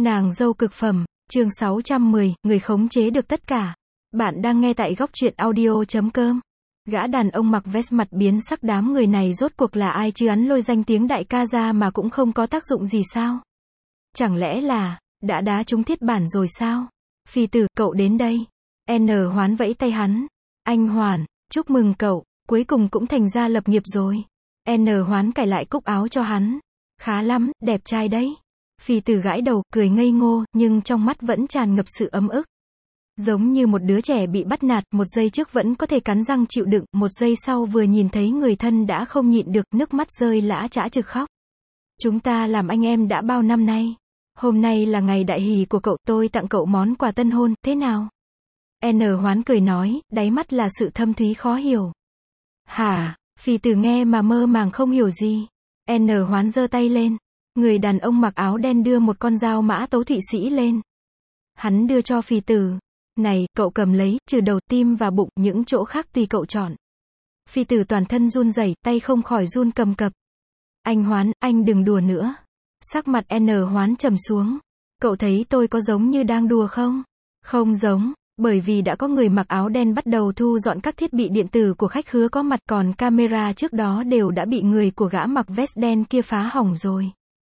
Nàng dâu cực phẩm, chương 610, người khống chế được tất cả. Bạn đang nghe tại góc truyện audio.com. Gã đàn ông mặc vest mặt biến sắc, đám người này rốt cuộc là ai chứ, hắn lôi danh tiếng đại ca ra mà cũng không có tác dụng gì sao? Chẳng lẽ là, đã đá trúng thiết bản rồi sao? Phi tử, cậu đến đây. N Hoán vẫy tay hắn. Anh Hoàn, chúc mừng cậu, cuối cùng cũng thành ra lập nghiệp rồi. N Hoán cài lại cúc áo cho hắn. Khá lắm, đẹp trai đấy. Phi tử gãi đầu, cười ngây ngô, nhưng trong mắt vẫn tràn ngập sự ấm ức. Giống như một đứa trẻ bị bắt nạt, một giây trước vẫn có thể cắn răng chịu đựng, một giây sau vừa nhìn thấy người thân đã không nhịn được, nước mắt rơi lã chã trực khóc. Chúng ta làm anh em đã bao năm nay. Hôm nay là ngày đại hỷ của cậu, tôi tặng cậu món quà tân hôn, thế nào? N Hoán cười nói, đáy mắt là sự thâm thúy khó hiểu. Hả? Phi tử nghe mà mơ màng không hiểu gì. N Hoán giơ tay lên. Người đàn ông mặc áo đen đưa một con dao mã tấu Thụy Sĩ lên. Hắn đưa cho Phi tử. Này, cậu cầm lấy, trừ đầu, tim và bụng, những chỗ khác tùy cậu chọn. Phi tử toàn thân run rẩy, tay không khỏi run cầm cập. Anh Hoán, anh đừng đùa nữa. Sắc mặt N Hoán trầm xuống. Cậu thấy tôi có giống như đang đùa không? Không giống, bởi vì đã có người mặc áo đen bắt đầu thu dọn các thiết bị điện tử của khách khứa có mặt, còn camera trước đó đều đã bị người của gã mặc vest đen kia phá hỏng rồi.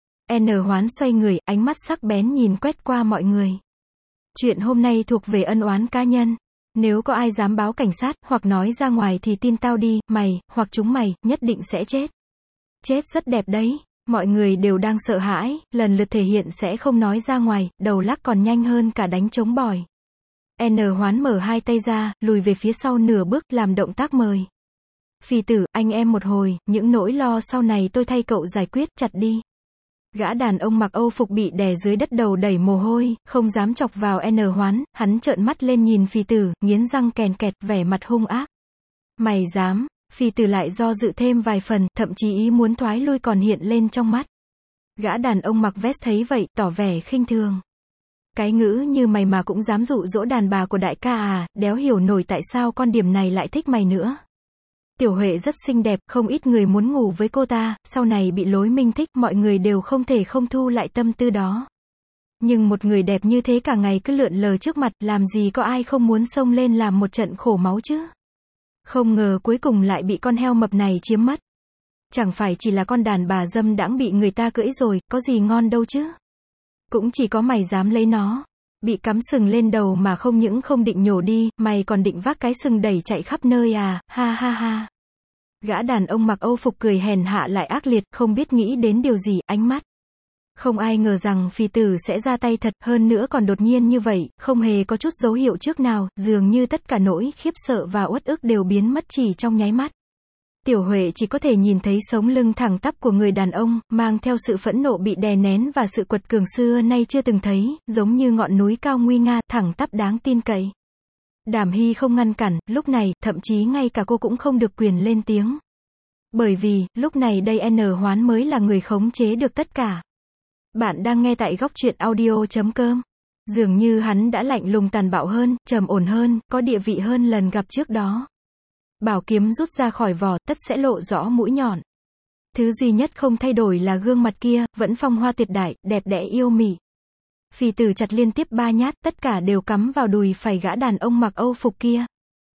N Hoán xoay người, ánh mắt sắc bén nhìn quét qua mọi người. Chuyện hôm nay thuộc về ân oán cá nhân. Nếu có ai dám báo cảnh sát, hoặc nói ra ngoài thì tin tao đi, mày, hoặc chúng mày, nhất định sẽ chết. Chết rất đẹp đấy. Mọi người đều đang sợ hãi, lần lượt thể hiện sẽ không nói ra ngoài, đầu lắc còn nhanh hơn cả đánh trống bỏi. N Hoán mở hai tay ra, lùi về phía sau nửa bước, làm động tác mời. Phi tử, anh em một hồi, những nỗi lo sau này tôi thay cậu giải quyết, chặt đi. Gã đàn ông mặc Âu phục bị đè dưới đất, đầu đầy mồ hôi, không dám chọc vào N Hoán, hắn trợn mắt lên nhìn Phi tử, nghiến răng kèn kẹt, vẻ mặt hung ác. Mày dám? Phi tử lại do dự thêm vài phần, thậm chí ý muốn thoái lui còn hiện lên trong mắt. Gã đàn ông mặc vest thấy vậy, tỏ vẻ khinh thường. Cái ngữ như mày mà cũng dám dụ dỗ đàn bà của đại ca à, đéo hiểu nổi tại sao con điểm này lại thích mày nữa. Tiểu Huệ rất xinh đẹp, không ít người muốn ngủ với cô ta, sau này bị Lối Minh thích, mọi người đều không thể không thu lại tâm tư đó. Nhưng một người đẹp như thế cả ngày cứ lượn lờ trước mặt, làm gì có ai không muốn xông lên làm một trận khổ máu chứ. Không ngờ cuối cùng lại bị con heo mập này chiếm mất. Chẳng phải chỉ là con đàn bà dâm đãng bị người ta cưỡi rồi, có gì ngon đâu chứ. Cũng chỉ có mày dám lấy nó. Bị cắm sừng lên đầu mà không những không định nhổ đi, mày còn định vác cái sừng đẩy chạy khắp nơi à, ha ha ha. Gã đàn ông mặc Âu phục cười hèn hạ lại ác liệt, không biết nghĩ đến điều gì, ánh mắt. Không ai ngờ rằng Phi tử sẽ ra tay thật, hơn nữa còn đột nhiên như vậy, không hề có chút dấu hiệu trước nào, dường như tất cả nỗi khiếp sợ và uất ức đều biến mất chỉ trong nháy mắt. Tiểu Huệ chỉ có thể nhìn thấy sống lưng thẳng tắp của người đàn ông, mang theo sự phẫn nộ bị đè nén và sự quật cường xưa nay chưa từng thấy, giống như ngọn núi cao nguy nga, thẳng tắp đáng tin cậy. Đàm Hy không ngăn cản, lúc này, thậm chí ngay cả cô cũng không được quyền lên tiếng. Bởi vì, lúc này đây N Hoán mới là người khống chế được tất cả. Bạn đang nghe tại góc truyện audio.com. Dường như hắn đã lạnh lùng tàn bạo hơn, trầm ổn hơn, có địa vị hơn lần gặp trước đó. Bảo kiếm rút ra khỏi vỏ, tất sẽ lộ rõ mũi nhọn. Thứ duy nhất không thay đổi là gương mặt kia, vẫn phong hoa tuyệt đại, đẹp đẽ yêu mị. Phi tử chặt liên tiếp 3 nhát, tất cả đều cắm vào đùi phải gã đàn ông mặc Âu phục kia.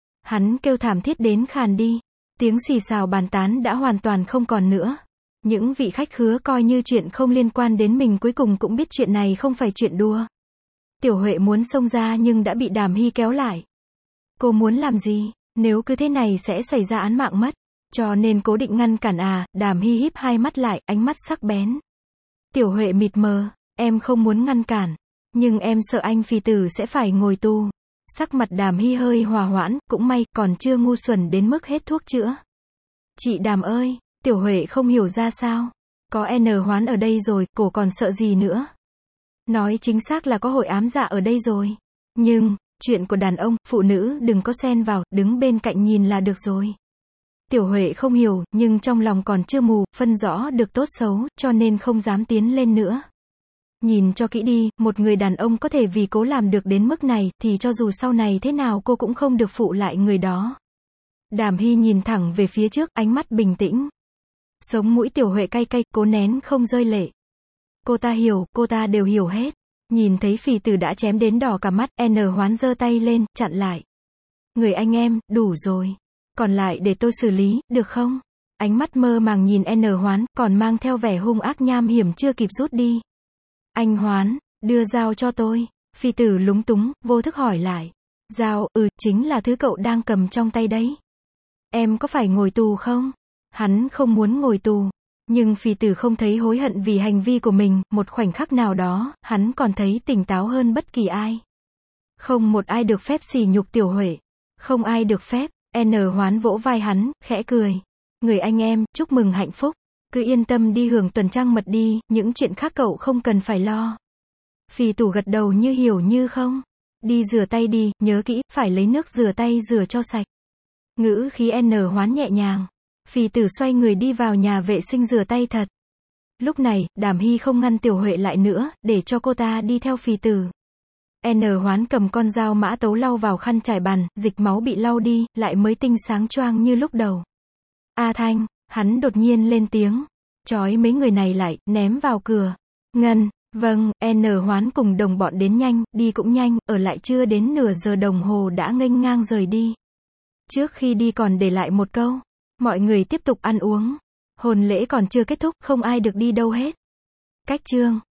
Hắn kêu thảm thiết đến khàn đi. Tiếng xì xào bàn tán đã hoàn toàn không còn nữa. Những vị khách khứa coi như chuyện không liên quan đến mình cuối cùng cũng biết chuyện này không phải chuyện đùa. Tiểu Huệ muốn xông ra nhưng đã bị Đàm Hy kéo lại. Cô muốn làm gì? Nếu cứ thế này sẽ xảy ra án mạng mất. Cho nên cố định ngăn cản à, Đàm Hy híp hai mắt lại, ánh mắt sắc bén. Tiểu Huệ mịt mờ, em không muốn ngăn cản. Nhưng em sợ anh Phi tử sẽ phải ngồi tù. Sắc mặt Đàm Hy hơi hòa hoãn, cũng may, còn chưa ngu xuẩn đến mức hết thuốc chữa. Chị Đàm ơi, Tiểu Huệ không hiểu ra sao. Có N Hoán ở đây rồi, cổ còn sợ gì nữa. Nói chính xác là có hội ám dạ ở đây rồi. Nhưng, chuyện của đàn ông, phụ nữ đừng có xen vào, đứng bên cạnh nhìn là được rồi. Tiểu Huệ không hiểu, nhưng trong lòng còn chưa mù, phân rõ được tốt xấu, cho nên không dám tiến lên nữa. Nhìn cho kỹ đi, một người đàn ông có thể vì cố làm được đến mức này, thì cho dù sau này thế nào cô cũng không được phụ lại người đó. Đàm Hy nhìn thẳng về phía trước, ánh mắt bình tĩnh. Sống mũi Tiểu Huệ cay cay, cố nén không rơi lệ. Cô ta hiểu, cô ta đều hiểu hết. Nhìn thấy Phì Tử đã chém đến đỏ cả mắt, N Hoán giơ tay lên, chặn lại. Người anh em, đủ rồi. Còn lại để tôi xử lý, được không? Ánh mắt mơ màng nhìn N Hoán, còn mang theo vẻ hung ác nham hiểm chưa kịp rút đi. Anh Hoán, đưa dao cho tôi. Phì Tử lúng túng, vô thức hỏi lại. Dao, chính là thứ cậu đang cầm trong tay đấy. Em có phải ngồi tù không? Hắn không muốn ngồi tù. Nhưng Phì Tử không thấy hối hận vì hành vi của mình, một khoảnh khắc nào đó, hắn còn thấy tỉnh táo hơn bất kỳ ai. Không một ai được phép sỉ nhục Tiểu Huệ. Không ai được phép. N Hoán vỗ vai hắn, khẽ cười. Người anh em, chúc mừng hạnh phúc. Cứ yên tâm đi hưởng tuần trăng mật đi, những chuyện khác cậu không cần phải lo. Phì Tử gật đầu như hiểu như không. Đi rửa tay đi, nhớ kỹ, phải lấy nước rửa tay rửa cho sạch. Ngữ khí N Hoán nhẹ nhàng. Phì Tử xoay người đi vào nhà vệ sinh rửa tay thật. Lúc này, Đàm Hy không ngăn Tiểu Huệ lại nữa, để cho cô ta đi theo Phì Tử. N Hoán cầm con dao mã tấu lau vào khăn trải bàn, dịch máu bị lau đi, lại mới tinh sáng choang như lúc đầu. A Thanh, hắn đột nhiên lên tiếng. Trói mấy người này lại, ném vào cửa. Ngân, vâng, N Hoán cùng đồng bọn đến nhanh, đi cũng nhanh, ở lại chưa đến nửa giờ đồng hồ đã nghênh ngang rời đi. Trước khi đi còn để lại một câu. Mọi người tiếp tục ăn uống. Hôn lễ còn chưa kết thúc, không ai được đi đâu hết. Cách chương